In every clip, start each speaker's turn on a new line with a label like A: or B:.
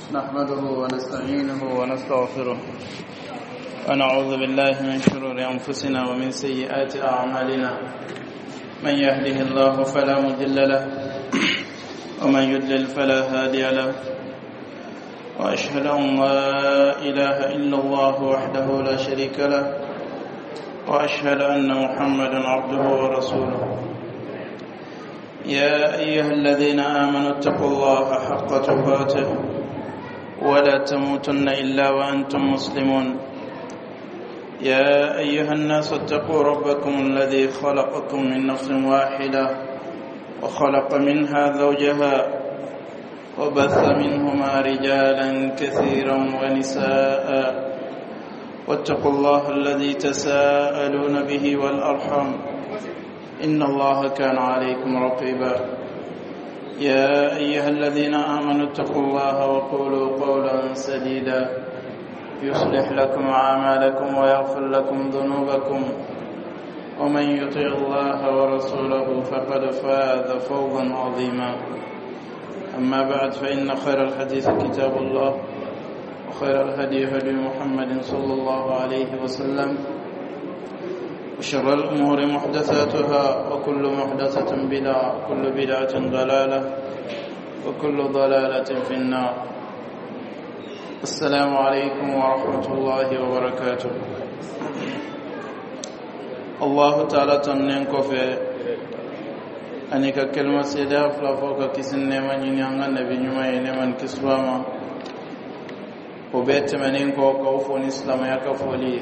A: نحمده ونستعينه ونستغفره ونعوذ بالله من شرور أنفسنا ومن سيئات أعمالنا من يهده الله فلا مضل له ومن يضلل فلا هادي له وأشهد أن لا إله إلا الله وحده لا شريك له وأشهد أن محمدا عبده ورسوله يا أيها الذين آمنوا اتقوا الله حق تقاته ولا تموتن إلا وأنتم مسلمون يا أيها الناس اتقوا ربكم الذي خلقكم من نفس واحدة وخلق منها زوجها وبث منهما رجالا كثيرا ونساء واتقوا الله الذي تساءلون به والأرحام إن الله كان عليكم رقيبا يا أيها الذين آمنوا اتقوا الله وقولوا قولا سديدا يصلح لكم أعمالكم ويغفر لكم ذنوبكم ومن يطع الله ورسوله فقد فاز فوزا عظيما أما بعد فإن خير الحديث كتاب الله وخير الهدي هدي محمد صلى الله عليه وسلم وشر الأمور محدثاتها وكل محدثة بدعة وكل بدعة ضلالة وكل ضلالة في النار. السلام عليكم ورحمة الله وبركاته. الله تعالى تنينك في أنك كلمة سيدة فلافوك كسن نمان ينيان النبي نمان ينمان كسواما وبيت منينك وكوفون إسلام يكفولي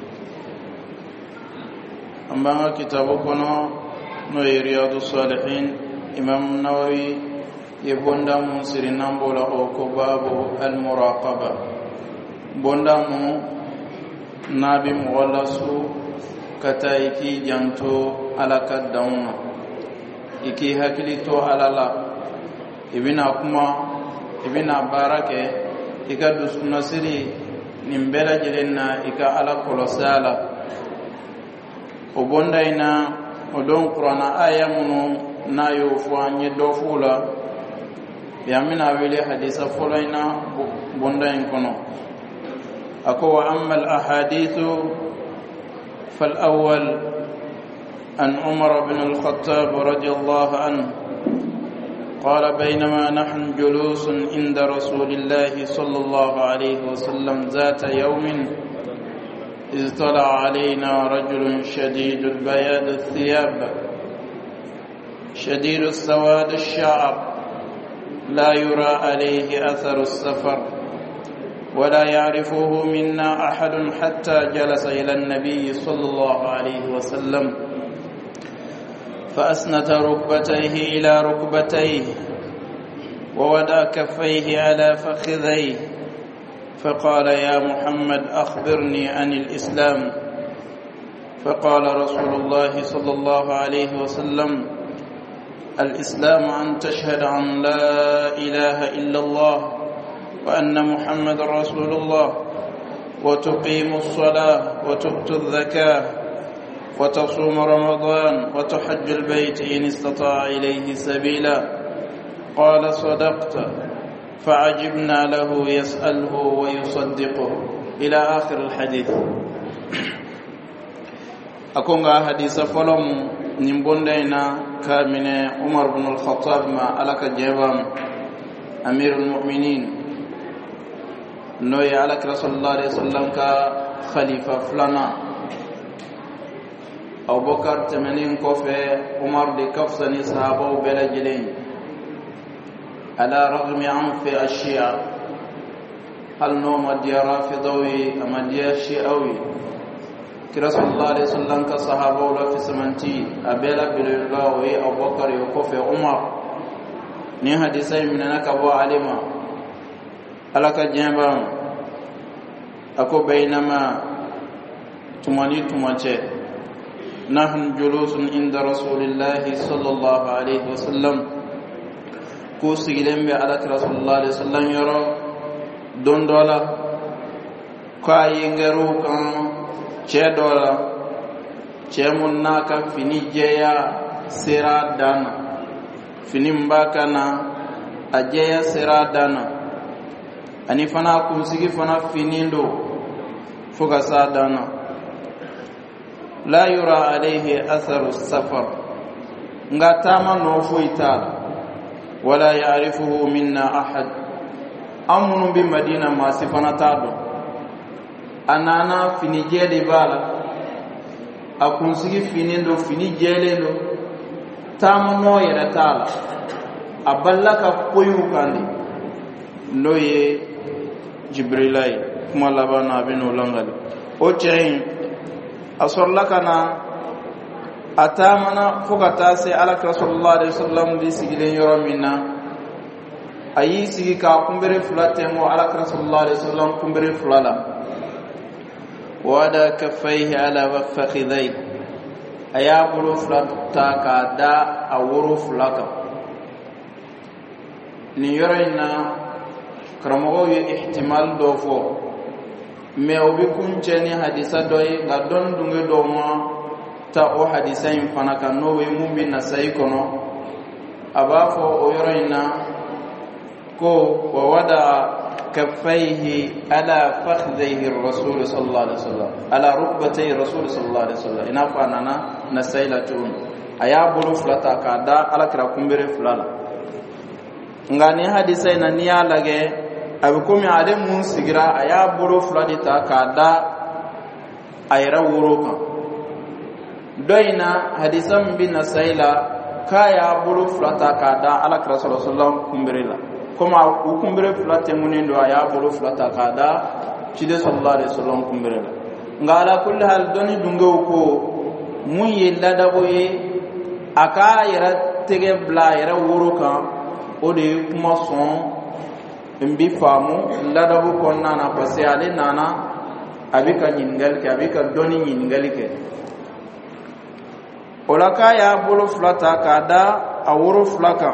A: أما كتابه كنا رياض الصالحين إمام النووي يبوندا منصرنا بولا كباب المراقبة بوندا مو نبي مغلسو كتايكي جانتو على كداونا إكي هكليتو على لا إبنا كما إبنا باركة إكا دوسنا سري نمبلا جلنا إكا على كولوسالا obonda ina odon qur'ana aya munu nayo fuanye dofula yamina wele hadisa fulaina bonda in kono ako wa amma al ahadithu fal awwal an umar ibn al khattab radiyallahu anhu قال بينما نحن جلوس عند رسول الله صلى الله عليه وسلم ذات يوم إذ طلع علينا رجل شديد البياض الثياب شديد السواد الشعر لا يرى عليه أثر السفر ولا يعرفه منا أحد حتى جلس إلى النبي صلى الله عليه وسلم فأسند ركبتيه إلى ركبتيه ووضع كفيه على فخذيه فقال يا محمد أخبرني عن الإسلام فقال رسول الله صلى الله عليه وسلم الإسلام أن تشهد أن لا إله إلا الله وأن محمد رسول الله وتقيم الصلاة وتؤتي الزكاة وتصوم رمضان وتحج البيت إن استطاع إليه سبيلا قال صدقت فعجبنا له يسأله ويصدقه إلى آخر الحديث. أكونغا حديث فلم نمبوندينا كامن عمر بن الخطاب ما ألك جيبام أمير المؤمنين نوي على رسول الله عليه وسلم كخليفة فلانا أو بكر تمنين كوفي عمر دي كفصني صحابه بلا جلين على رغم عنف الشيعة هل نوم دي رافضوي أما دي شيعوي كرسول الله عليه وسلم كصحابه ولا في سمنتي أبيلا بلغاوي أو بكر يوقف عمر ني حديثي من أنك أبو علما ألك جنبام أكو بينما تماني نحن جلوس عند رسول الله صلى الله عليه وسلم ko sigilen be ala rasulullah sallallahu alaihi wasallam yoro don dola ka yengeru kan che dola che mun naka fini jeya sira dana fini mbaka na ajeya sira dana ani fana kunsigi fana finindo fuga sadana la yura alayhi atharu safar ngatama no fuitala wala ya'rifuhu minna ahad amunu bi madina ma sifana tado anana fini jeli bala akunsigi finindo fini jelelo tamno yera tala aballaka koyu kandi noye jibrilai kuma labana binu langali o chain asorlakana atamana fukata se alak rasulullah sallallahu alaihi wasallam yoro minna ayi sigi ka kumbere fulate mo alak rasulullah sallallahu kumbere fulala wada kaffaihi ala fakhidai aya bulu fulata ka da awuru fulaka ni yoro ina karamogo ye ihtimal do fo me obi kuncheni hadisa doy ga don dunge do ma ta o hadisa in fana kan no we mumbi na sai kono abafo o yoroina ko wa wada kaffaihi ala fakhdhihi ar-rasul sallallahu alaihi wasallam ala rukbatay rasul sallallahu alaihi wasallam ina fanana nasailatun aya bulu fulata ka da ala kira kumbere fulala ngani hadisa ina niya lage abikomi ade mun sigira aya bulu fuladi ta ka da ayra wuruka doina hadisan bin nasaila kaya bulu fulata ka da ala kira sallallahu alaihi wasallam kumbirila kuma ukumbire fulate munindo aya bulu fulata ka da chide sallallahu alaihi wasallam kumbirila ngala kulli hal doni dunga ko mun yella dabo ye aka yara tege bla yara wuruka ode kuma son mbi famu ladabu konna na pase ale nana abika nyingal ke abika doni nyingal ke olaka ya bulu flata kada awuru flaka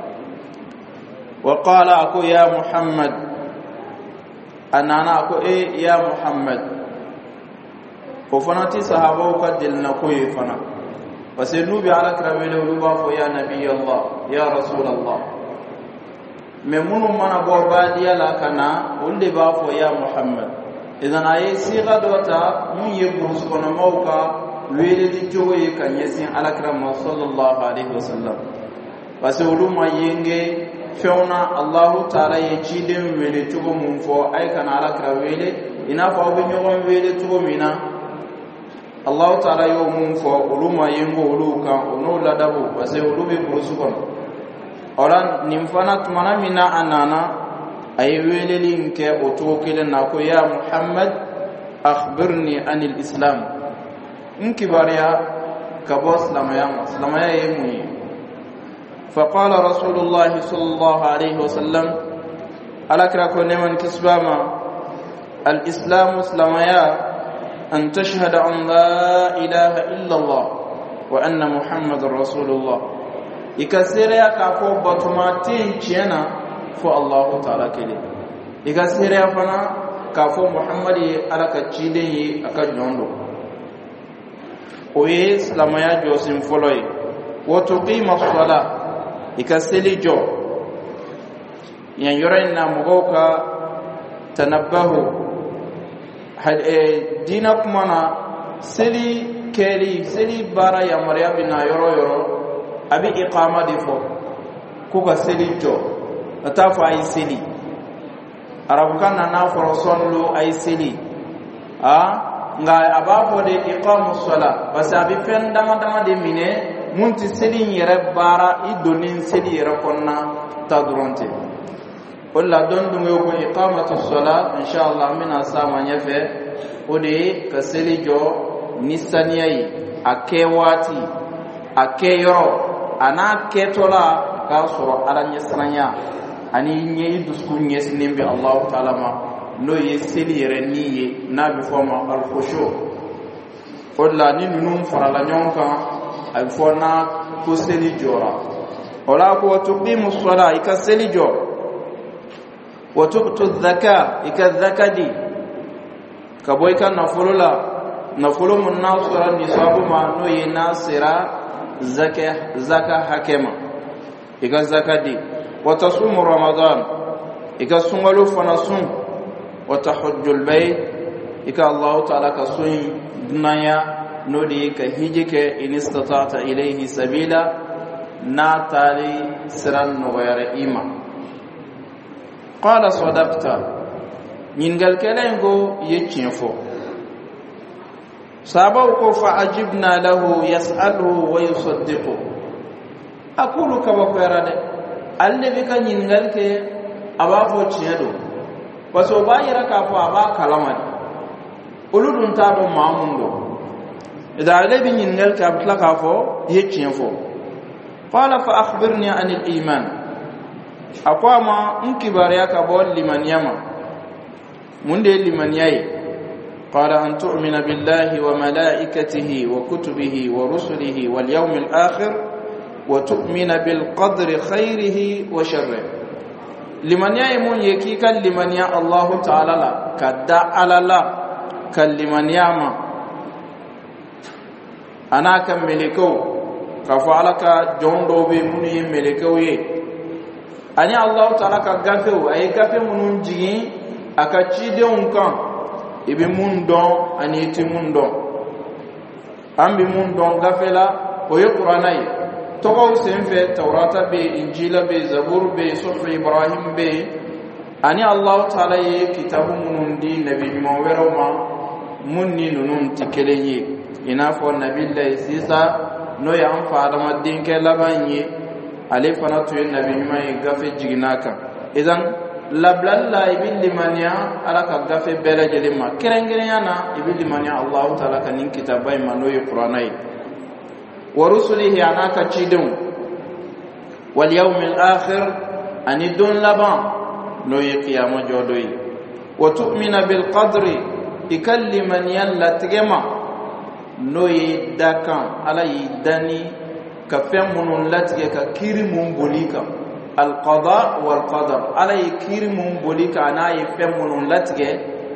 A: wa qala aku ya muhammad anana aku ya muhammad ko fanati sahaba ka dilna ko yefana pase nubi ala kramele luba fo ya nabi allah ya rasul allah memunu mana bo badiya la kana ulde ba fo ya muhammad idan ayi siga dota mun yebrus kono mawka wele di joye kan yesin alakram sallallahu alaihi wasallam parce uluma yenge feuna allah taala ye chidem wele tugo mun fo ay kana alakra wele ina fo be nyogon wele tugo mina allah taala yo mun fo uluma yengo uluka ono ladabu parce ulube brus kono oran nimfana tumana mina anana ay weleli nke otokele nako ya muhammad akhbirni anil islam inkibariya kabos lamaya yemuni faqala rasulullah sallallahu alaihi wasallam alakra ko neman kisbama al islam lamaya an tashhada an la ilaha illa allah wa anna muhammadar rasulullah ikasere ka fo batumati chiena fo Allah ta'ala kele ikasere fana ka fo Muhammadi alaka chide yi aka nyondo oye islamaya josim foloi wa tuqima as-salah ikaseli jo yan yorena mugoka tanabbahu dina kumana seli keli seli bara ya maryam na yoro abi iqama difo ko ga seli jo atafu ay seli arabukan na foro sonlo ay seli nga abafo de iqamus sala basabi fen dama de mine munti seli yere bara idonin seli yere konna tadronte wala don dungo ko iqamatus sala inshallah mina sama nyafe ode ka seli jo nisaniyai akewati akeyoro ana ketola ka soro ala nyesranya ani nyi dusku nyesnembe allah taala ma no yeseli reniye nabi foma al khushu wala ni nunum farala nyonka ay fona ko seli jora wala ko tuqimu sala ikaseli jo wa tuqtu dhaka ikadhakadi kaboyka nafulu mun nasra ni sabu ma no yenasira zaka hakema iga zakadi wa tasumu ramadan ika sungalu fana sun wa tahujjul bayt ika Allah ta'ala ka sun dunaya nodi ka hijike in istata'ta ilayhi sabila na tali siran no wayar ima qala sadaqta ningal kelengo yechinfo sabaw ko fa ajibna lahu yas'aluhu wa yusaddiqu aqulu ka bakwara de alle be kan ningal ke aba fo chiedo waso bayira ka fo aba kalamani uludun ta do mamundo ida alle be ningal ka abtla ka fo yechinfo qala fa akhbirni an al-iman aqama inkibariya ka bol liman yama munde liman yayi قال أن تؤمن بالله وملائكته وكتبه ورسله واليوم الآخر وتؤمن بالقدر خيره وشره لمن يأمن يكيكا لمن يا الله تعالى لا كدا على لا كلمن ياما أنا كملكو كفعلك جوندو بمني ملكو أني الله تعالى كغفو أي غفو منون جي أكتشيدون كان ibi mun don ani ti mun don ambi mun don gafela o ye qur'ana ye togo senfe tawrata be injila be zabur be suhuf ibrahim be ani allah taala ye kitabu munun di nabi mawero ma munni nunun tikeleye ina fo nabillahi sisa no ya am fa adama dinke labanye ale fana to nabi mai gafe jiginaka idan lablalla ibil limaniya ala ka gafe bela jelima kerengereyana ibil limaniya allah taala kan nin kitabai manoy qur'anai wa rusulihi anaka chidun wal yawmil akhir ani dun laban no qiyamah jodoi wa tu'mina bil qadri ikalliman yalla tigema no dakan ala yidani ka femunun latige ka kirimun bolika القضاء والقدر على كريم بوليك انا يفهمون لاتجه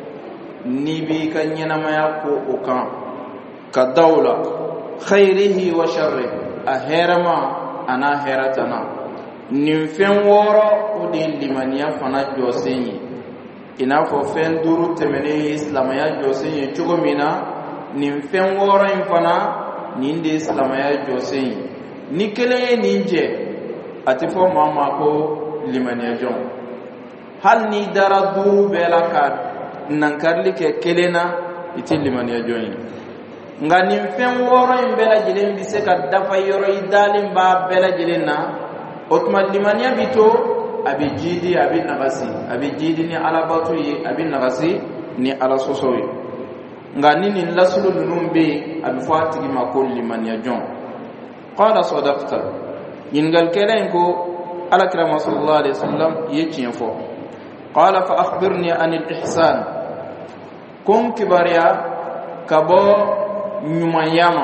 A: نبي كان ينما يقو وكان كدوله خيره وشره اهرما انا هرتنا نفهم ورا ودين لمن يفنا جوسيني ina fo fen duru temene islamaya joseni chugomina nimfen wora infana ninde islamaya joseni nikele ninje atifo mama ko limaniya jon hal ni dara duru bela ka nankarli ke kelena iti limaniya jon nga nim fen woro en bela jilen bi se ka dafa yoro idalim ba bela jilenna otma limaniya bito abi jidi abi nagasi abi jidi ni ala batu yi abi nagasi ni ala sosowi nga nini lasulu numbe abi fatigi ma ko limaniya jon qala sadaqta ينقل كلامكو على كلام صلى الله عليه وسلم يجينفو قال فأخبرني عن الإحسان كن كباريا كبو نمياما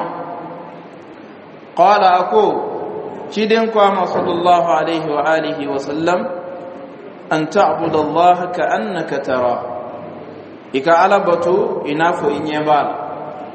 A: قال أكو شدنكو صلى الله عليه وآله وسلم أن تعبد الله كأنك تراه إكا على بطو إنافو إنيبال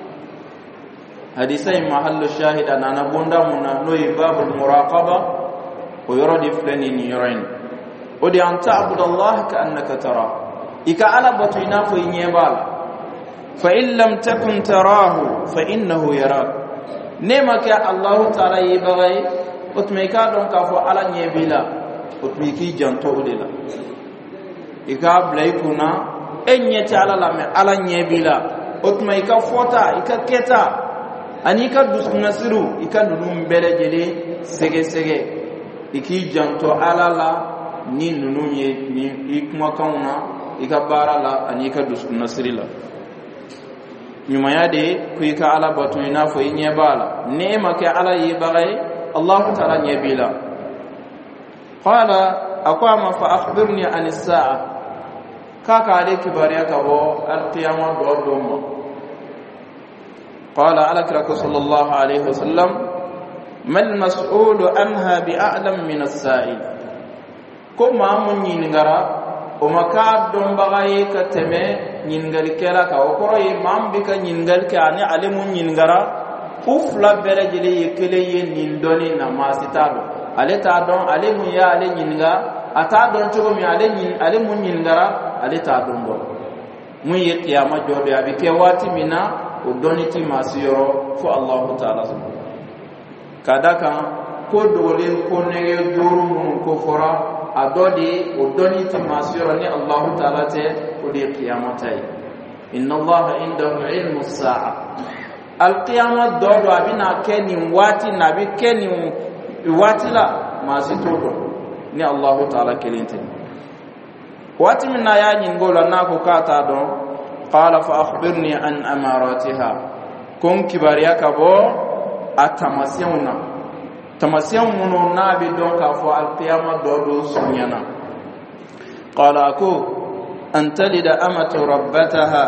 A: حديثي محل الشاهد أن أنا بوندا من نوي باب المراقبة ويرد فلان يرين ودي أن تعبد الله كأنك تراه إكا على بطينا في نيبال فإن لم تكن تراه فإنه يراك نيمك الله تعالى يبغي وتميكا دون كفو على نيبلا وتميكي جانتو ديلا إكا بلايكونا إن يتعالى لما على نيبلا وتميكا فوتا إكا كتا ani ka dusnasiru ikanunum belejele sege sege iki janto alala ni nunun ye ni ikuma kauna ikabara la ani ka dusnasirila nyumaya de ku ika ala batu ina fo inye bala neema ke ala yi bagay allah ta'ala nyebila qala aqama fa akhbirni an as-sa'a kaka ale kibariya ka bo al-qiyamah do mo قال على كرك صلى الله عليه وسلم ما المسؤول عنها بأعلم من السائل كما من ينغرا وما كادم بغاي كتمه ينغل كلا كوكروي مام بك ينغل كاني علم ينغرا ufla bele jele yekele ye nindoni na masitado ale ta don ale mu ya ale nyinga ata don to mi ale mun ngara ale ta don do mun yi qiyama jobe abi ke wati mina o doniti masiro fo Allah ta'ala kadaka ko dole ko ne duru mun ko fora adodi o doniti masiro ni Allah ta'ala te o di qiyamatai inna Allah indahu ilmu as-sa'a al-qiyamah do abina keni wati nabi keni wati la masito ni Allah ta'ala kelinte wati minna ya nyingola nako kata don qala fa akhbirni an amaratiha kun kibariya kabo atamasiyuna tamasiyun muno nabi don ka fo al-qiyamah do sunyana qala aku an talida amatu rabbataha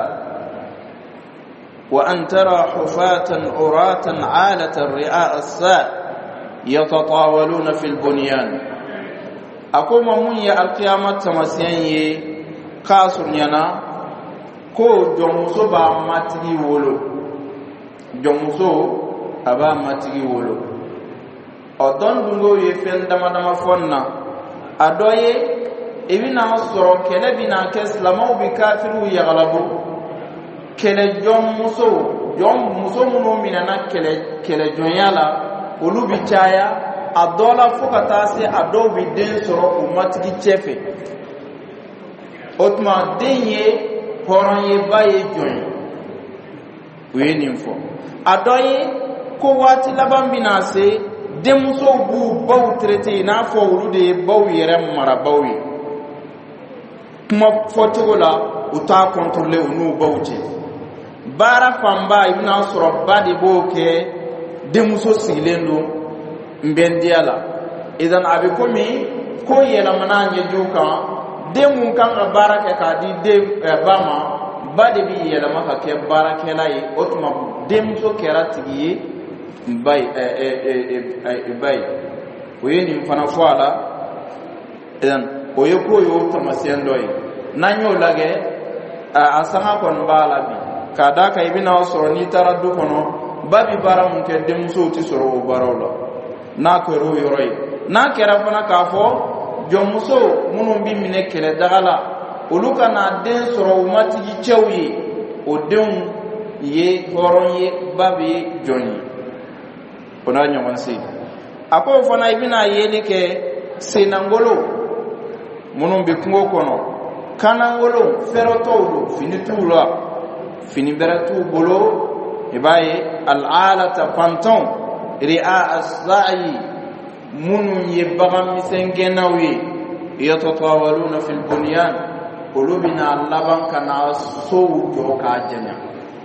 A: wa an tara hufatan uratan 'alatan ri'a as-sa' yatatawaluna fil bunyan akoma mun ya al-qiyamah tamasiyan ye kasunyana ko jomuso ba matigi wolo jomuso aba matigi wolo odon dungo ye fen dama fonna adoye ibina soro kele bina ke islamo bi kafiru ya galabu kele jomuso muno minana kele jonyala olu bi chaya adola fukata se ado bi den soro umatigi chefe otma denye horon ye baye join weninfo adoye ko wati laban binase demso bu baw traité na fo wulude baw yere mara bawi kuma fotola uta contrôler unu bawje bara famba ibna soro badi boke demso silendo mbendiala idan abikomi ko yela mananje juka demun kan baraka ka di de bama bade bi yela maka ke baraka lai otuma dem so keratigi bay bay oyeni fana fala idan oyeko yo tamasiyan doy nanyo lage asanga kon bala bi kada ka ibina soro ni taraddu kono babi bara mun ke dem so ti soro barawlo na ko ro yoroi na kera fana ka fo jomuso munun bi mine kele dagala uluka na den soro umati ji chewyi o den ye horon ye babi joni ona nyawan si ako fana ibina yeli ke senangolo munun bi kungo kono kanangolo ferotolo finitula finiberatu bolo ibaye al'alata panton ri'a as-sa'i munun yebagam misengenawi yatatawaluna fil bunyan qulubina laban kana sowu ka janya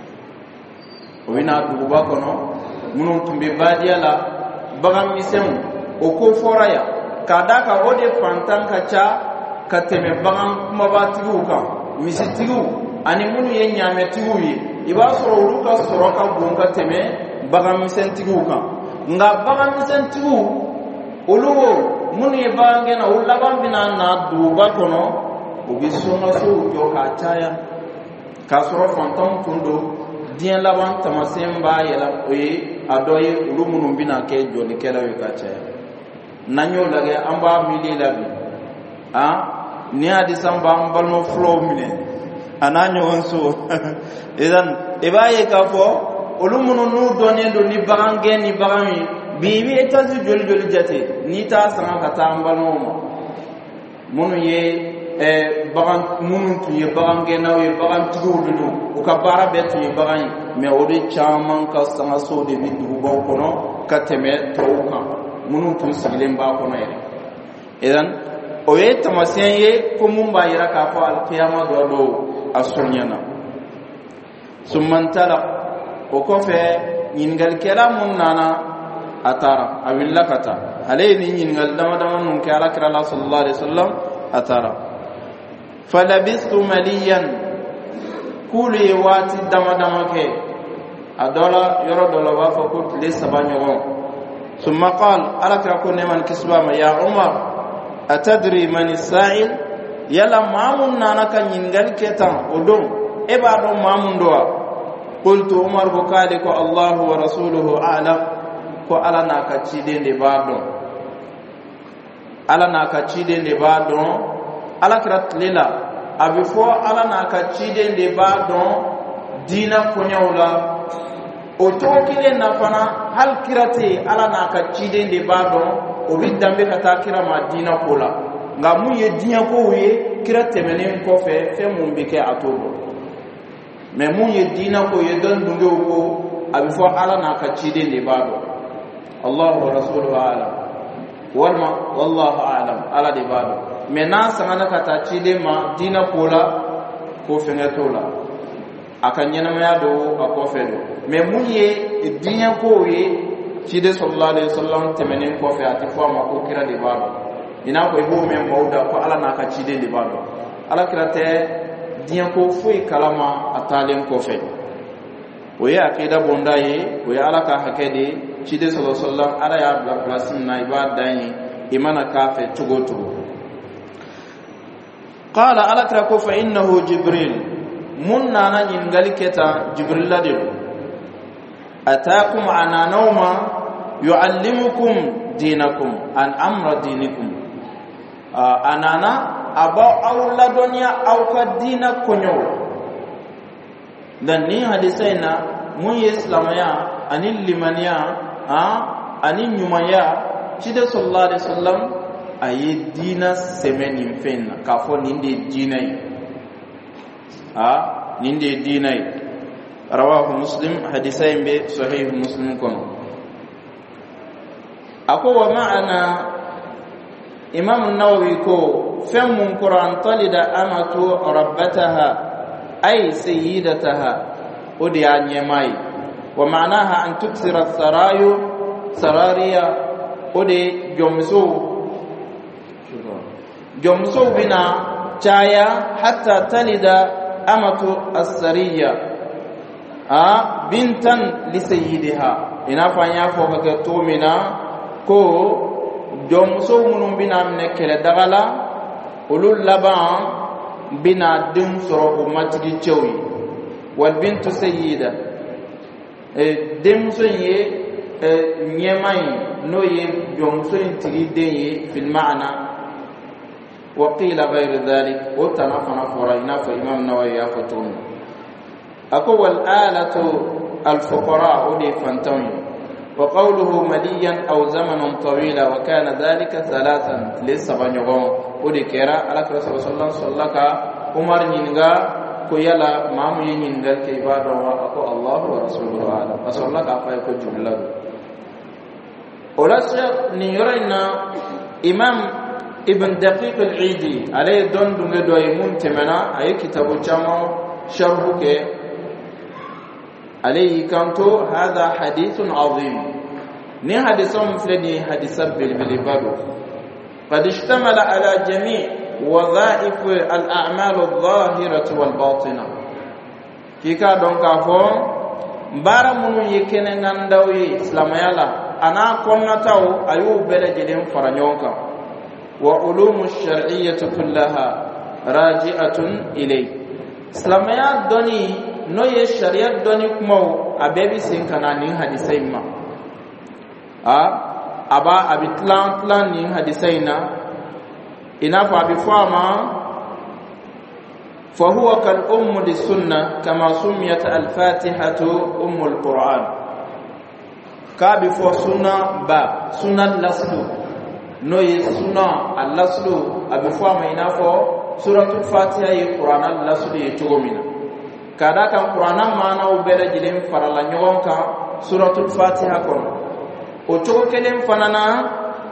A: wina duba kono munun tumbe badiala bagam misen o ko foraya kadaka ode fantan kacha kateme bagam mabatigu ka misitigu ani munu yenyame tiguyi iba soro ruka soroka bunka teme bagam misentigu ka nga bagam misentigu uluwo munu ye bange na ulaban bina na duba kono ubisonga so jo ka chaya ka soro fantam tundo dien laban tamasemba yela oye adoye ulumunu bina ke joli kela we ka chaya nanyo lage amba mili labi ni adisamba ambalno flow mine ananyo onso idan ebaye ka fo ulumunu nu donendo ni bange ni bagami bibi etazi joli jate ni ta sanga kata ambano munu ye bagan munu tu ye bagan gena ye bagan tudu o ka bara betu ye bagan me odi chaman ka sanga so de bidu bo kono kateme toka munu tu sigilen ba kono ye idan o ye tamasien ye ko mun ba yira ka fa al qiyamah do asunyana summan tala o ko fe nyingal kelamun nana atara awilla kata alayni nyingal dama nun kala kala sallallahu alaihi wasallam atara falabistu maliyan kuli wati dama ke adola yoro dola wa fa kut li sabanyo summa qala alaka kunne man kisbama ya umar atadri man as-sa'il yala mamun nana kan nyingal ketan odon e ba do mamun doa qultu umar ko kale ko allah wa rasuluhu a'lam ko ala na ka cide de bado ala na ka ciden de ba don ala kira tlela abifo ala na ka ciden de ba don dina kunyawla o to kile na fana hal kirate ala na ka ciden de ba don o bi dambe ka ta kira ma dina kola nga mun ye dinya ko ye kira temenen ko fe mun bi ke atobo me mun ye dina ko ye don dungo ko abifo ala na ka ciden de ba don Allah wa rasuluhu alam wallahu a'lam ala de bado mena sangana kata cide ma dina kola ko fengatola akanyana ma do akofedo me munye dinya ko ye cide sallallahu alaihi wasallam temenen ko fe ati fo ma ko kira de bado ina ko ibo me mawda ko ala na ka cide de bado ala kirate dinya ko foi kalama atalen ko fe o ya akida bonda ye o ya ala ka hakede cide sallallahu alaihi wasallam ara ya bla plasin na ibada yi imana kafe tugoto qala alakra ko fa innahu jibril munna na nyingali keta jibril ladiru ataakum ana nawma yuallimukum dinakum an amra dinikum anana aba awla dunya aw ka dina konyo dan ni hadisaina mun islamaya anil limaniya ani nyumaya cide sallallahu alaihi wasallam ayi dina semeni mfenna kafo ninde dinai ninde dinai rawahu muslim hadisain be sahih muslim kono ako wa ma'ana imam an-nawawi ko famun qur'an talida amatu rabbataha ay sayyidataha odi anyemai wa ma'naha an tuksira sarariya ode jomso bina chaya hatta talida amatu as-sariya bintan li sayyidiha ina fanya fo ka to mina ko jomso munum bina ne kele dagala ulul laban bina dum soro matigi chewi wal bintu sayyida demso ye nyemai no ye jomso intigi denye fil ma'na wa qila ghayr dhalik wa tanafana faraina fa imam nawawi ya fatun ako wal alatu al fuqara udi fantawi wa qawluhu maliyan aw zamanan tawila wa kana dhalika thalathan lisabanyo udi kera ala rasul sallallahu alaihi wasallam umar nyinga ko yala mamu yin ngal ke ibada wa ako Allah wa rasuluhu ala sallallahu ka fa ko jumla olasya ni yorina imam ibn daqiq al-eidi alay don dunga do ay mun temana ay kitabu chamo sharhuke alayhi kanto hada hadithun azim ni hadithun mufradi hadithab bil badu qad ishtamala ala jami' وظائف الأعمال الظاهرة والباطنة كيكا دونكا فون بارا منو يكيني نانداوي إسلام يالا أنا كنا تاو أيو بلجدين فرنيونكا وعلوم الشرعية كلها راجعة إليه إسلام يالا دوني نو يشريع دوني كمو أبيبي سينكنا نين حديثيما أبا أبي تلان نين حديثينا inafa bifama fahuwa kal lis-sunnah kama sumiyat al-fatihatu Qur'an ka bifo sunna ba sunan laslu no ye sunna al-laslu abifama inafo suratul fatiha ye Qur'an al-laslu ye tugomina kada kan Qur'an mana ubela jilim farala nyonka suratul fatiha kono o tugo kelem fanana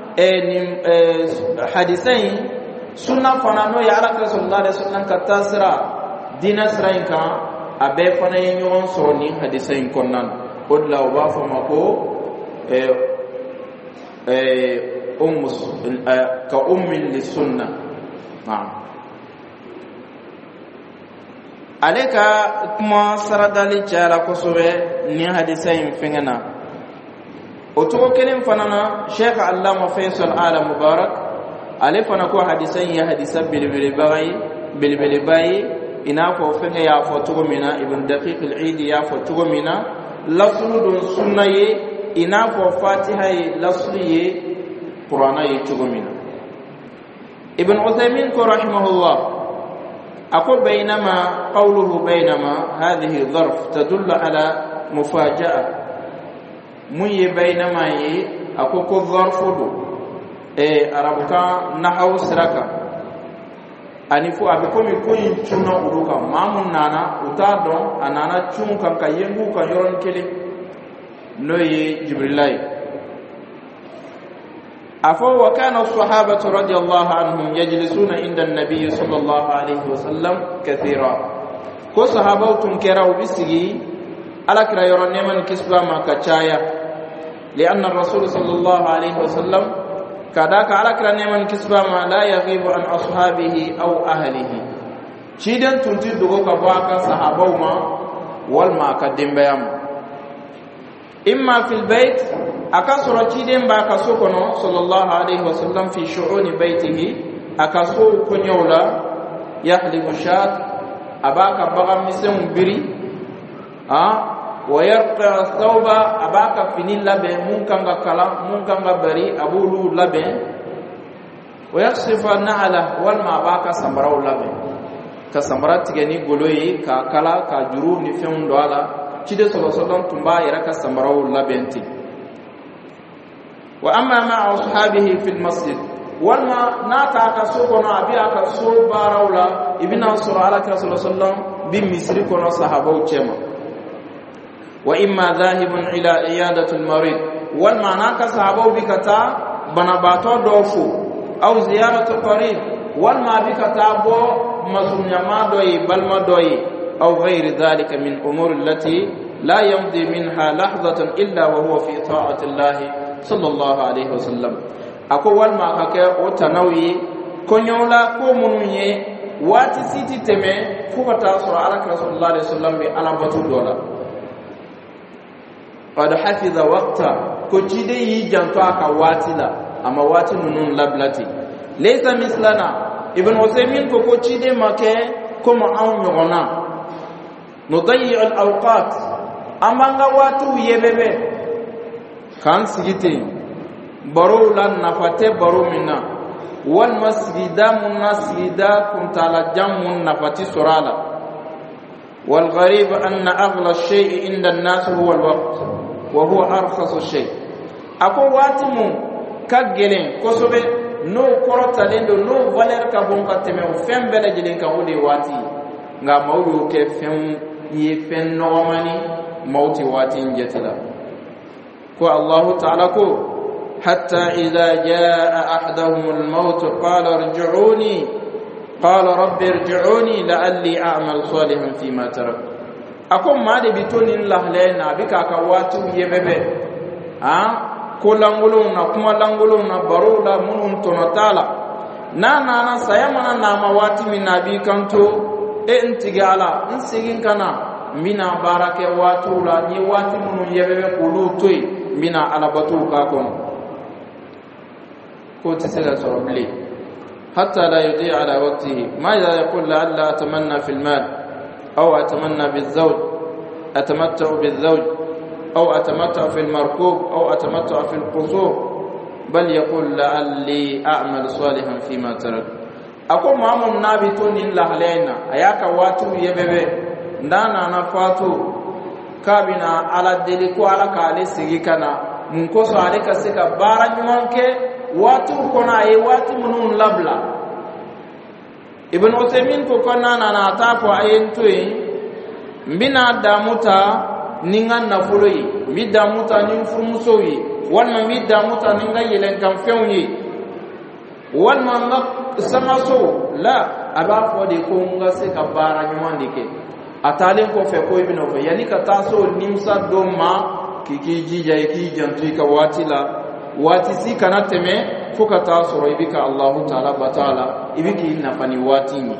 A: hadisain sunna fana no ya ala sallallahu alaihi wasallam katasira dina sirainka abe fana yenyon soni hadisain konnan odla wa fa mako ka ummin lisunna na'am aleka kuma saradali jara kosobe ni hadisain fingana oto kelen fanana Sheikh Allama Faisal Ala Mubarak alifana ko hadisan ya hadisan bilbil bai ina ko fenge ya fotugo mina ibn daqiq al-eid ya fotugo mina lasudun sunnaye ina ko fatiha ye lasliye qur'ana ye tugo mina ابن عثيمين رحمه الله أقول بينما قوله بينما هذه ظرف تدل على مفاجأة مي بينما أقول ظرف أربكا نحو سركا أنفو أبكم يكون تشونا أروكا مامون نانا أتادون أنانا تشون كان ينبو كان يرون كلي نوي جبريل أفو وكان الصحابة رضي الله عنهم يجلسون عند النبي صلى الله عليه وسلم كثيرا كو صحابة تنكروا بسيجي على كرا يرون من كسبا ما كتشايا لأن الرسول صلى الله عليه وسلم كذاك على كرا من كسبا ما لا يغيب عن أصحابه أو أهله شيدن تنتي دوغو كباكا صحابة ما والما كدين بيام إما في البيت أكسر شيدن باكا سوكنو صلى الله عليه وسلم في شؤون بيته أكسر كنيولا يحلب شات أباكا بغم مسلم بري ويرقع الثوب أباكا فيني لبن منكا كلام منكا بري أبولو لبن ويخصف النعلة والما أباكا سمراو لبن كسمرات تغني غلوي كاكلا كجرو نفهم دوالا كده صلى الله عليه وسلم تنبا يركا سمراو لبنتي وأما مع أصحابه في المسجد والما ناتا كسوكنا أبي أكسو بارولا ابن صلى الله عليه وسلم بمصر كنا صحابه وجمع وإما ذاهب إلى عيادة المريض والما ناكا صحابه بكتا بنباتو دوفو أو زيارة قريب والما بكتا بو مسنيما دوي بلما دوي أو غير ذلك من أمور التي لا يمضي منها لحظة إلا وهو في طاعة الله صلى الله عليه وسلم أقول ما كاكا وتنوي كنيولا كومنوني واتي سيتي تمي فوكتا سورة على رسول الله عليه وسلم على بطول دولا قد حفظ وقتا كجيدي يجانتوا كواتلا أما واتي ننون لبلتي ليس مثلنا ابن عثيمين كوكوتشيدي ماكي كما أو يغنى نضيع الأوقات أما نغواتو يببه كان سجيتي برو لن نفته برو منا والمسجد منسجد كنت على جم نفتي سرالا والغريب أن أغلى الشيء عند الناس هو الوقت وهو أرخص الشيء أكو واتمو كجلين كسبه no korota lendo no valer ka bon ka teme o fem bele jilin ka wodi wati nga mawdu ke fem yi fen normani mawti wati njetila ko Allah ta'ala ko hatta idha jaa ahaduhum al-maut qala irji'uni qala rabbi irji'uni la'alli a'mal salihan fima tarak akom ma de bitonin lahlena bika ka watu yebebe ko langulun na kuma langulun na baro la munun tonatala na sayamana na mawati min nabi kanto intigala insigin kana mina barake watu la ni wati munun yebebe kulu toy mina alabatu ka kon ko tisela sorobli hatta la yudi ala waqtihi ma yaqul la alla atamanna fil mal aw atamanna bizawj atamatta bizawj أو أتمتع في المركوب أو أتمتع في القصور بل يقول لعلي أعمل صالحا فيما ترك أقول مامون نبي تونين لهلينا أياك واتو يبebe ndana nafatu kabina ala deliko ala kale sigikana munkoso aleka sika bara nyumanke watu kona e watu munun labla ibn Uthaymeen ko kona na atapo ayentui mbina damuta ninga nafoloyi midda muta nin furmusoyi walma midda muta ninga yelen kan fewni walma ma samaso la aba fode ko nga se ka bara nyumande ke atalen ko fe ko ibino ko yani ka taso nimsa doma kiki jija ki jantu ka watila wati si kana teme fuka taso ibika Allah ta'ala batala ibiki nafani watini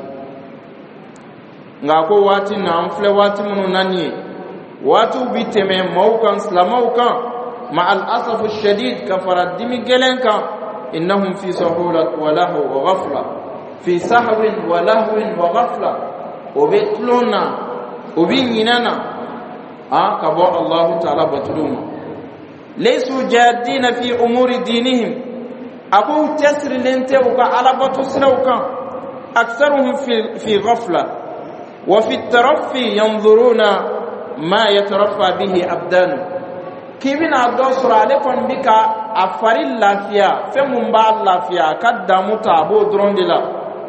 A: ngako wati na amfle wati munu nani watu biteme maukan slamaukan ma al-asaf ash-shadid kafara dimi gelenka innahum fi sahulat wa lahu wa ghafla fi sahwin wa lahwin wa ghafla obetluna obinginana kabo Allah ta'ala batuluma laysu jaddina fi umuri dinihim أكو تسر لنتوك على بطسلوك أكثرهم في غفلة وفي الترفي ينظرون ما يترفى به أبدان كيبين أدوسر عليكم بك أفري اللافيا فمنبع اللافيا كدامو تابو درون دلا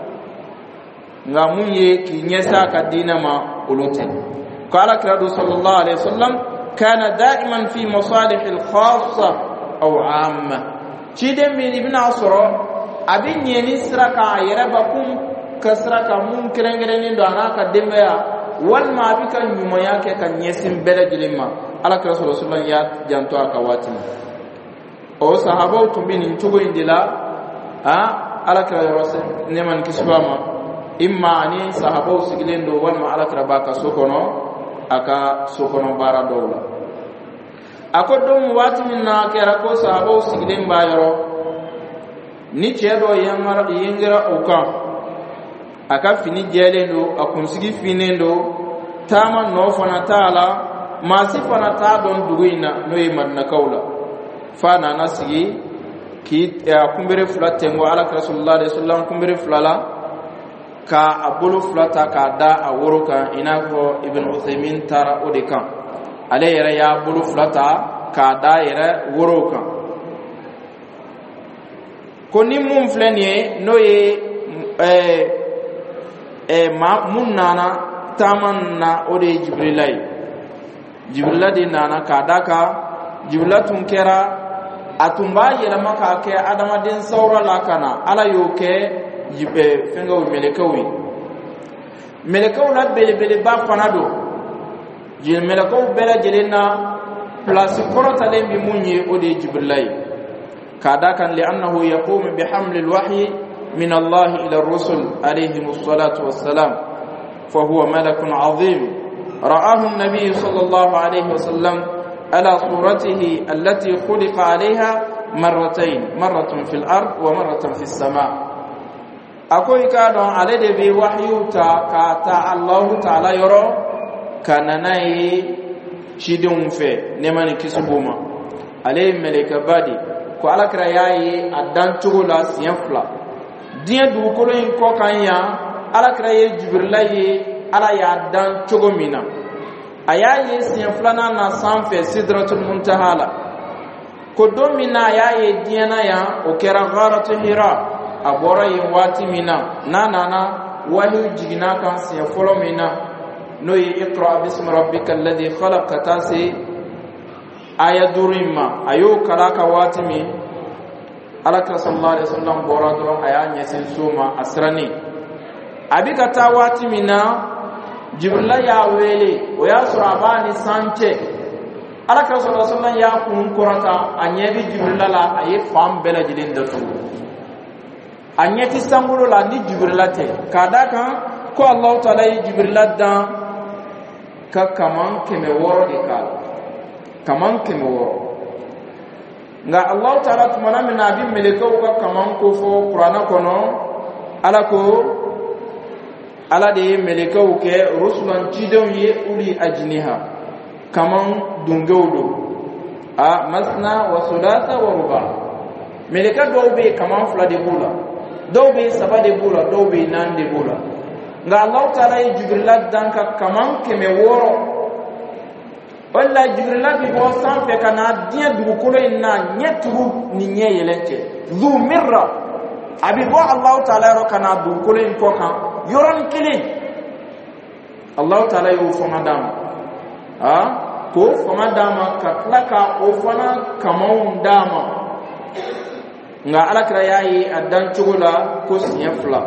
A: غاموية كي نيسا كدينما أولوتي قال كرادو صلى الله عليه وسلم كان دائما في مصالح الخاصة أو عامة تيدم من ابن عصر أبين ينسرك يربكم كسرك منكرنجرين دعنا كدميا والما بك نمياك كنيسم بلجلما على كرسول رسول الله يات جانتوا كواتي أو صحابة تبين انتوا إندلا على كرسول نمان كسبما إما أني صحابة سجلين دو والما على كرباك سكونو أكا سكونو بارا دولا أكو دوم واتي منا كركو صحابة سجلين بايرو نيتشيدو ينغرا أوكا aka fini jelendo akunsigi finendo tama no fana taala masi fana ta don duguina no e madna kaula fana nasigi ki kumbere fulatengo ala rasulullah sallallahu alaihi wasallam kumbere fulala ka abulu fulata ka da aworoka inako ibn Uthaymin tara odeka ale yere ya abulu fulata ka da yere woroka koni mum flenie no e ma mun nana taman na ode jibrilai jibrila de nana kadaka jibrila tun kera atumba yela maka ke adama din saura lakana ala yoke jibe fenga o melekawi la bele ba fanado jil melekaw bela jelena place korota le bi munyi ode jibrilai kadaka li annahu yaqum bihaml alwahyi من الله إلى الرسل عليهم الصلاة والسلام فهو ملك عظيم رآه النبي صلى الله عليه وسلم على صورته التي خلق عليها مرتين مرة في الأرض ومرة في السماء أقول كادون على دبي وحيوتا كاتا الله تعالى يرى كان ناي شيدون في نماني كسبوما عليه ملك بادي كو على كراياي أدان تغلا سينفلا diɲɛ dugukolo in kɔ kan yan alakira ye jibirila ye ala y'a dan cogo min na a y'a ye siɲɛ filanan na sanfɛ sidratul muntaha la ko don min na a y'a ye diɲɛ na yan o kɛra gharatu hira a bɔra yen waati min na n'a nana wahiyu jiginna kan siɲɛ fɔlɔ min na n'o ye iqra bismi rabbika alladhi khalaq ka taa se aya 5 in ma a y'o kala ka waati min alaka sallallahu alaihi wasallam bora dron aya nyesin suma asrani abika tawati mina jibril ya wele o ya surabani sanche alaka sallallahu alaihi wasallam ya kun korata anyebi jibril la ayi fam bela jidin datu anyeti sangulo la ni jibril te kadaka ko allah taala yi jibril da ka kaman keme woro de kal kaman keme woro nga allah taala tumana min nabi melekaw ka kaman ko fo qur'ana kono ala de melekaw ke rusulan tidon ye uli ajniha kaman dungewdo masna wa thulatha wa ruba meleka do be kaman fula de bula do be saba de bula do be nan de bula nga allah taala yi jibril dan ka kaman keme woro walla jibril bi bo sanfe kana dia dugukolo ina nyeturu ni nyeyelente zu mirra abi bo allah taala ro kana dugukolo in ko kan yoron kilin allah taala yo fo madam ko fo madam ka klaka o fana kamon dama nga alakra yayi adan chugula ko sinyafla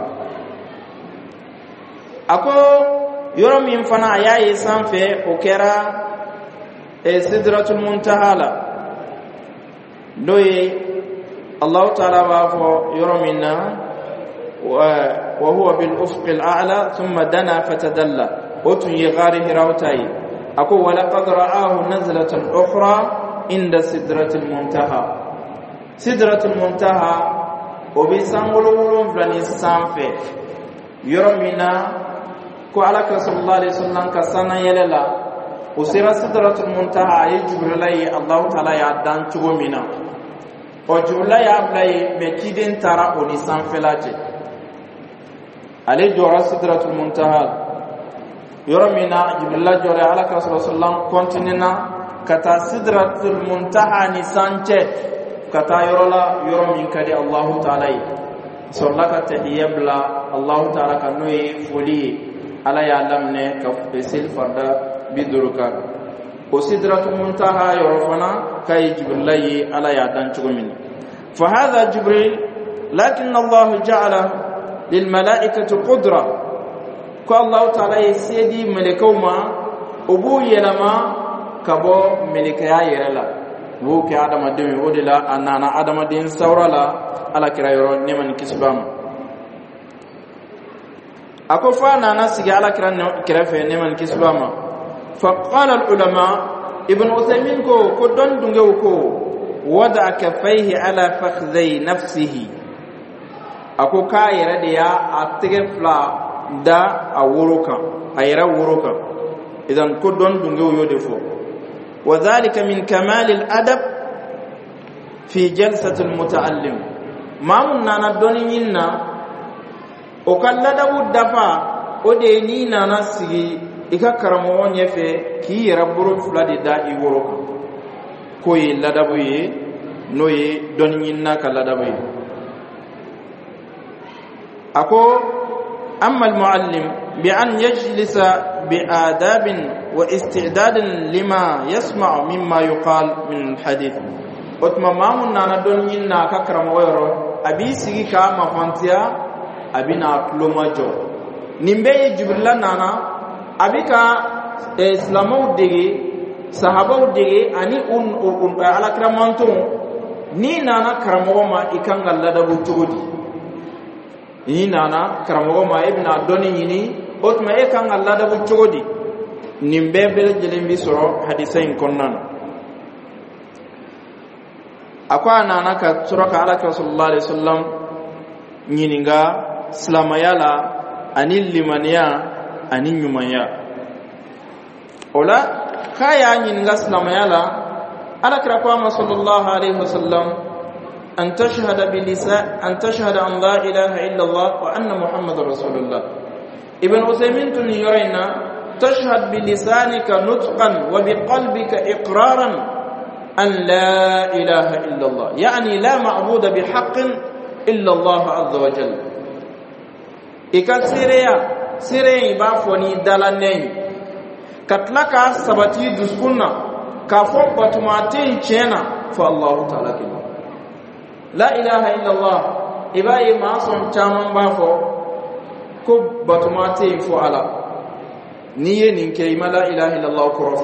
A: ako yoro min fana yayi sanfe o kera sidratul muntaha la doye allah ta'ala wa yurmina wa huwa bil ufq al a'la thumma dana fatadalla utun yigharihi rawtai ako wala qad ra'ahu nazlatan ukhra inda sidratul muntaha obi sangololon flani sanfe yurmina ko alaka sallallahu alaihi wasallam ka sana yelela usira sidratul muntaha ay jibril ay allah taala ya dan chugo mina o Jibril ya blay me kiden tara oni sanfelaje ale jora sidratul muntaha yoromina Jibril jora ala ka sallallahu kontinena kata sidratul muntaha ni sanche kata yorola yoromin kadi Allah ta'ala sallaka tahiyabla Allah ta'ala kanoy foli ala ya lamne ka fesil farda biduruka o sidratul muntaha yorofana kay Jibril ala ya dan chugomin fa hadha Jibril lakin Allah ja'ala lil malaikati qudra ko Allah ta'ala yasidi malakauma ubu yelama kabo malika yela wo ke adama de odila anana adama din sawrala ala kirayoro neman kisbam ako fa nana siga ala kirafe neman kisbama فقال العلماء ابن عثيمين كو دون دونغو كو وضع كفيه على فخذي نفسه اكو كايره ديا اتغفلا دا اوروكا ايرا وروكا اذا كو دون دونغو يودفو وذلك من كمال الادب في جلسه المتعلم ما مننا دونينا او كاللدو دفا اوديني نانا سي ika karamo nyefe ki rabburu fuladi da I woroka ko yi ladabu yi no yi don yinna ka ladabu yi ako amma al muallim bi an yajlisa bi adabin wa istidadin lima yasma'u mimma yuqal min al hadith otma mamun nana don yinna ka karamo yoro abi sigi ka mafantiya abina plomajo nimbe Jibril nana abika islamu dege sahabau dege ani alakramanto ni nana karamoma ikanga ladabu tugudi ni nana karamoma ibn adoni yini otma ikanga ladabu tugudi nimbe bel jelimbi soro hadisain konnan akwa nana ka suraka alaka sallallahu alaihi wasallam nyininga slamayala anil limaniya anin yumanya ola kaya nyin ngaslam yala ala krakwa sallallahu alaihi wasallam an tashhada bil lisan an tashhada an la ilaha illa Allah wa anna muhammadar rasulullah ibn Usaymin tun yurina tashhad bil lisanika nutqan wa bi qalbika iqraran an la ilaha illa Allah yani la ma'budu bi haqqin illa Allah azza wa jalla ikasireya sire ba foni dalanne katlaka sabati duskunna ka fo batumate chena fa Allah ta'ala kin la ilaha illa Allah ibai ma son chaman ba fo ko batumate fo ala niye ninke ma la ilaha illa Allah ko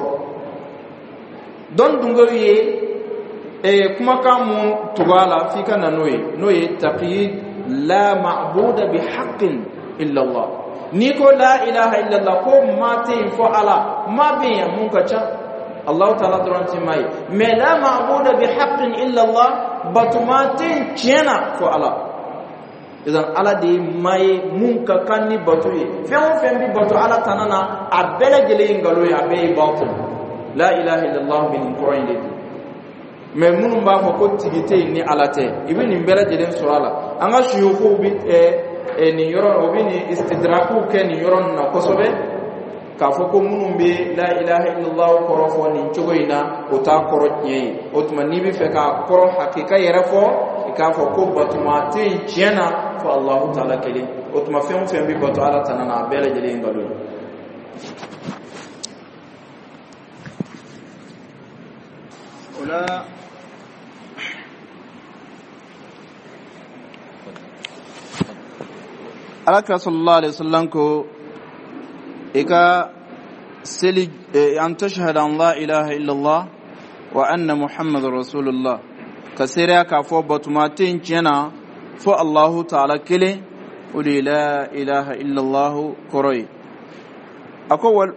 A: don dungoye kuma kamu tugala fika na noye taqid la ma'budu bi haqqin illa Allah ni ko la ilaha illa Allah ko mate fo ala ma be mun ka cha Allah ta'ala duranti mai me la ma'budu bi haqqin illa Allah batumate chena fo ala idan ala de mai mun ka kanni batuye fen bi batu ala tanana abele gele ngalo ya be batu la ilaha illa Allah min qur'an me mun ba fo ko tigite ni alate ibn mbere jelen surala anga shuyuku bi ni yoron obini istidraku ken yoron na kosobe ka fo ko munum be la ilaha illallah korofo ni chogoina uta korotnye otuma ni bi fe ka koro hakika yerefo ka fo ko batuma te jena fo Allah ta'ala kele otuma fe on fe bi batu ala tanana bele jele ngalo ola alaka sallallahu alaihi wasallam ko ika seli an tashhada an la ilaha illa Allah wa anna muhammadar rasulullah kasira ka fo batumatin jena fo Allah ta'ala kele uli la ilaha illa Allah koroi ako wal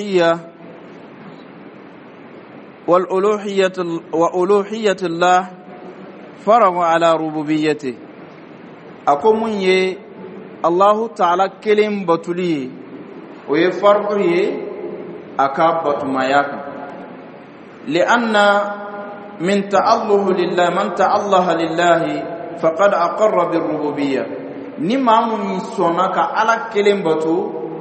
A: uluhiyyah Allah faraga ala rububiyyati ako munye Allah ta'ala kelim batuli o ye farqi aka batumayaka lianna من تعله لله من تعله لله فقد أقر بالربوبية نما من سونك على كلمة بتو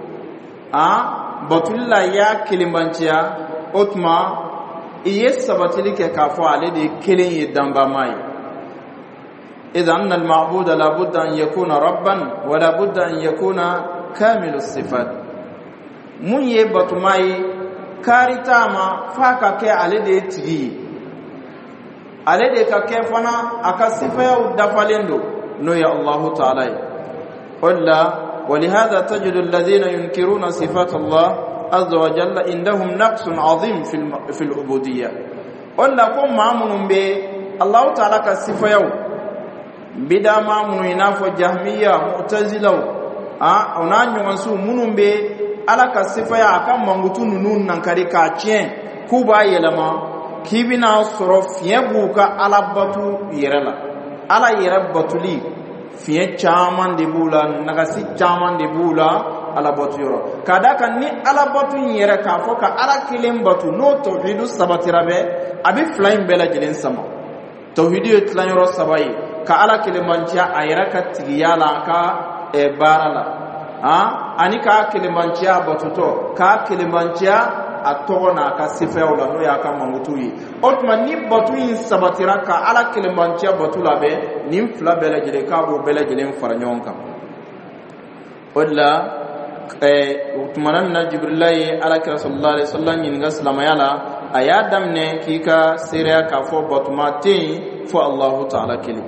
A: بتو لا يا كلمة أتما يسبتلك كافو على دي كلمة يدنبا ماي إذا أن المعبود لابد أن يكون ربا ولا بد أن يكون كامل الصفات من يبتو ماي كاريتاما فاكا كي على دي تجي على دي كيفنا أكسفيا ودفالندو نو يا الله تعالى قل ولهذا تجد الذين ينكرون صفات الله عز وجل عندهم نقص عظيم في العبودية قل لكم معمون بي الله تعالى كسفيا بدا معمون ينافو جهمية معتزلة أنانيو منسو منون بي ala ka sifaya akan mangutu nunun nan kari ka cien kuba yelama kibina soro fiye buka ala batu yerela ala yere batuli fiye chaman de bula nagasi chaman de bula ala batu yoro kadaka ni ala batu yere ka foka ala kilim batu no tauhidu sabatirabe abi flying bela jilen sama tauhidu tlan yoro sabai ka ala kilimantia ayra ka tigiyala ka e barala ani ka kilimantia batuto ka kilimantia atona ka sifeola no ya ka mangutuyi otma ni batuyi sabatira ka ala kilimantia batula be nim fla bela jile ka bo bela jile faranyonka walla utmanan na jibrillahi ala ka sallallahu alaihi wasallam yin ga salamayala ayadam ne kika sirya ka fo batuma tin fo Allah ta'ala kili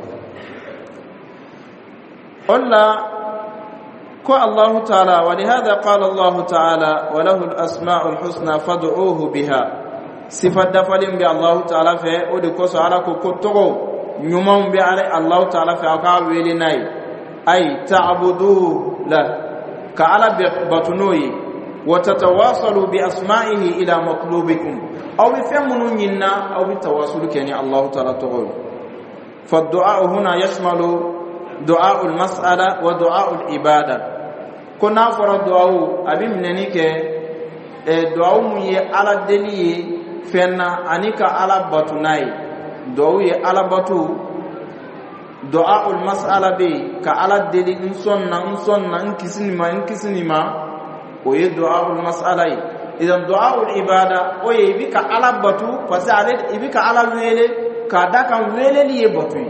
A: walla قال الله تعالى ولهذا قال الله تعالى وله الأسماء الحسنى فادعوه بها صفة دفلين بالله تعالى في ودكوس على كتوغو نيومون بعلي الله تعالى في أقا ويليناي أي تعبدوه له كعلى بطنوي وتتواصلوا بأسمائه إلى مطلوبكم أو بفهمون ينا أو بالتواصل كيني الله تعالى تقول فالدعاء هنا يشمل دعاء المسألة ودعاء العبادة كنا فرض دعاء أبي منك دعاء مي على دليل فينا أنيك على بطناي دعاء على بطو دعاء المسألة بي كعلى دليل إنسان إنكسني ما وهي دعاء المسألة إذا دعاء العبادة وهي بك على بطو فسألت بك على ويلة كذا كان ويلة ليه بطوي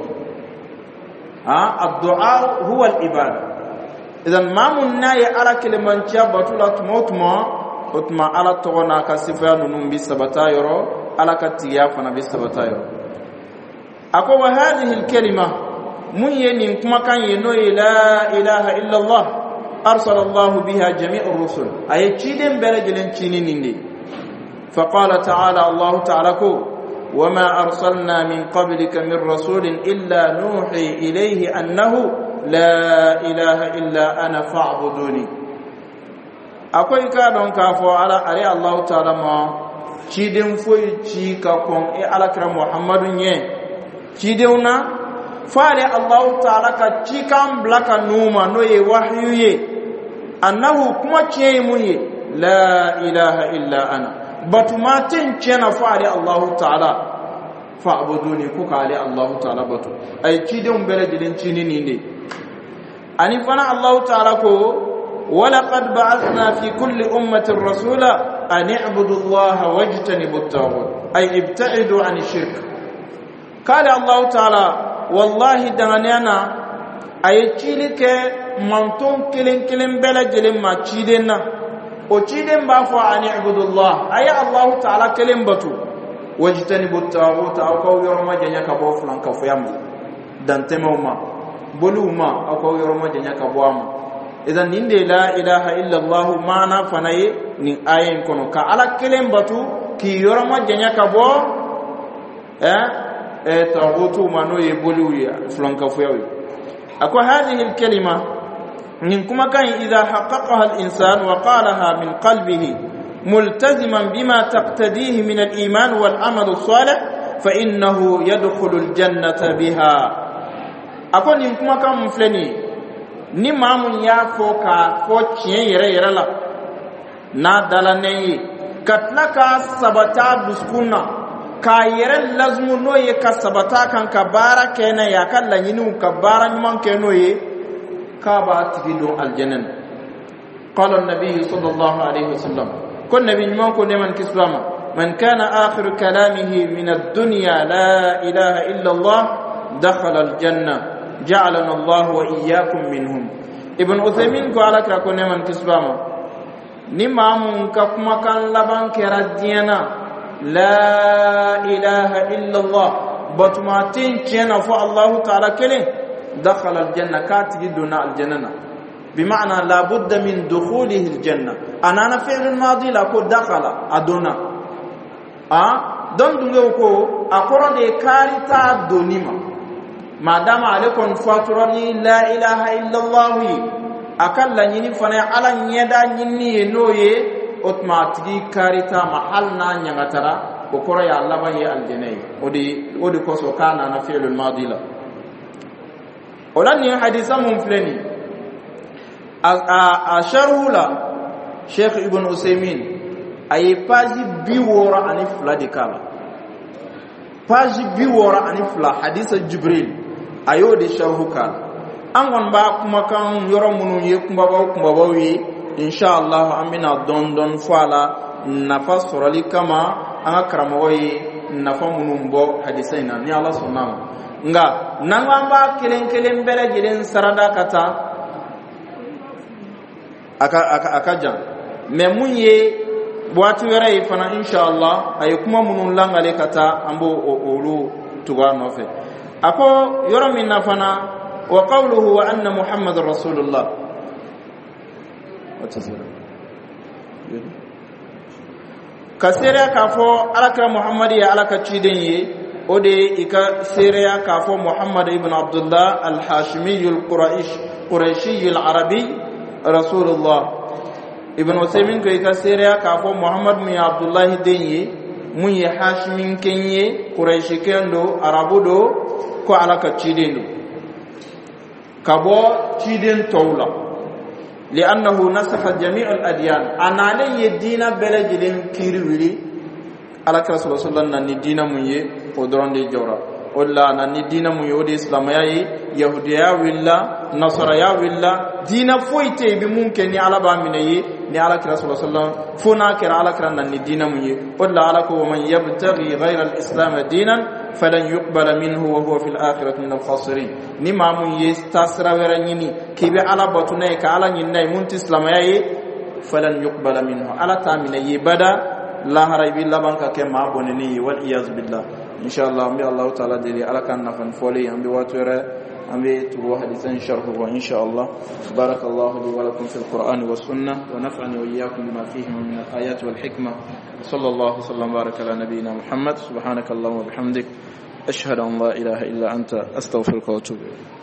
A: الدعاء هو العبادة إذا ما منا على كلمة بطولة تموتما وتما على تغنى كسفيا ننوم بسبتا يرو على كتيافنا بسبتا يرو أقول هذه الكلمة من ينين كما كان ينوي لا إله إلا الله أرسل الله بها جميع الرسل أي تشيدن بلجلن تشينين فقال تعالى الله تعالى وما أرسلنا من قبلك من رسول إلا نوحي إليه أنه لا إله إلا أنا فاعبدوني أقول كادون كافو على الله تعالى ما تشيدن فوي تشيكا كون على كرم محمد نيه تشيدونا فالي الله تعالى كتشيكام بلاكا نوما نوي وحيوي أنه كما تشيموي لا إله إلا أنا batumatin cena fa'ali Allah ta'ala fa'buduni kuka ali Allah ta'ala batu ay kidon bele dilin cinini ne ani fana Allah ta'ala ko wala qad ba'athna fi kulli ummatin rasula an i'budu Allah wajtanibu at-taghut ay ibta'idu 'an ash-shirk qala Allah ta'ala wallahi danana ay cilike manton kilen bele dilin ma cidenna o ciden ba fo ani ibudullah ay Allah ta'ala kelim batu wajtanibu at-taghut aw ko yorma janya ka bo flan ka fo yam dan temoma boluma aw ko yorma janya ka bo am idan ninde la ilaha illa Allah mana fanaye ni ayen kono ka ala kelim batu ki yorma janya ka bo tagutu mano ye boluya flan ka fo yawi ako hadhihi al-kalima من كما كان إذا حققها الإنسان وقالها من قلبه ملتزما بما تقتديه من الإيمان والعمل الصالح فإنه يدخل الجنة بها أقول من كما كان مفلني نمام يافوكا فوتشين يرى لا نادلني كتلك سبتا بسكونا ka yere lazmu no ye ka sabata kan ka bara kena ya kala nyinu ka bara nyman keno ye ka ba tigido aljanna qala an-nabi sallallahu alaihi wasallam kun nabi nyman ko ne man kislama man kana akhir kalamihi min ad-dunya la ilaha illa Allah dakhala al-janna ja'alana Allah wa iyyakum minhum. Ibn Uthaymin ko ala ka ko ne man kislama ni mamun ka kuma kan laban kera diana لا إله إلا الله بطماتين كينا فو الله تعالى كلين دخل الجنة كاتجدنا الجنة بمعنى لا بد من دخوله الجنة أنا فعل الماضي لكو دخل أدونا دون دنگوكو أقرأ دي كارتا دونيما ما دام عليكم فاتراني لا إله إلا الله أكال لنيني فني على نيدا نيني نوي automatique karita mahalna nyangatara okora ya Allah ban ya aljanai odi koso kana na fi'l al-madi la olani hadisa mumflani asharhula Sheikh Ibn Usaymin ay page biwora ani fla de kala page biwora ani fla hadisa Jibril ayo de sharhuka angon ba kuma kan yoro munu ye kuma ba wi inshallah amina don fala nafa sorali kama anga karamoyi nafa munumbo hadisaina ni Allah subhanahu nga nangamba kelen bere gilen sarada kata akaja memunye bwatu yara ifana inshallah ay kuma munun langale kata ambo olu tuga nofe ako yoro min nafana wa qawluhu wa anna muhammadar rasulullah kasere kafo alaka muhammad ya alaka cidenye ode ika sere kafo muhammad ibn abdullah al-hashimi al-quraishi al-arabi rasulullah ibn usaymin ko ika sere kafo muhammad min abdullah denye mun ya hashimin kenye quraishi kendo arabudo ko alaka cidendo kabo ciden tawla لأنه نسخ جميع الأديان أنا لي الدين بلجلين كيرولي على كرسول الله صلى الله عليه وسلم الدين مني ودران دي جورا ولا أنا الدين مني ودي إسلامي يهوديا ولا نصرانيا ولا دين فويتي بممكن على بامني ني على كرسول الله صلى الله عليه وسلم فنا كر على كرنا الدين مني ولا على كو من يبتغي غير الإسلام دينا فلن يقبل منه وهو في الآخرة من الخاسرين نما من يستسر ورنيني كيبي على بطنه كعلى نيني منت إسلامي فلن يقبل منه على تامين يبدا لا هرب إلا بانك كما بنني والعياذ بالله إن شاء الله أمي الله تعالى دلي على كان نفن فولي أمي واتورة أمي تروح حديثا شرحه وإن شاء الله بارك الله لي ولكم في القرآن والسنة ونفعني وإياكم بما فيه من الآيات والحكمة صلى الله وسلم وبارك على نبينا محمد سبحانك اللهم وبحمدك أشهد أن لا إله إلا أنت أستغفرك وأتوب إليك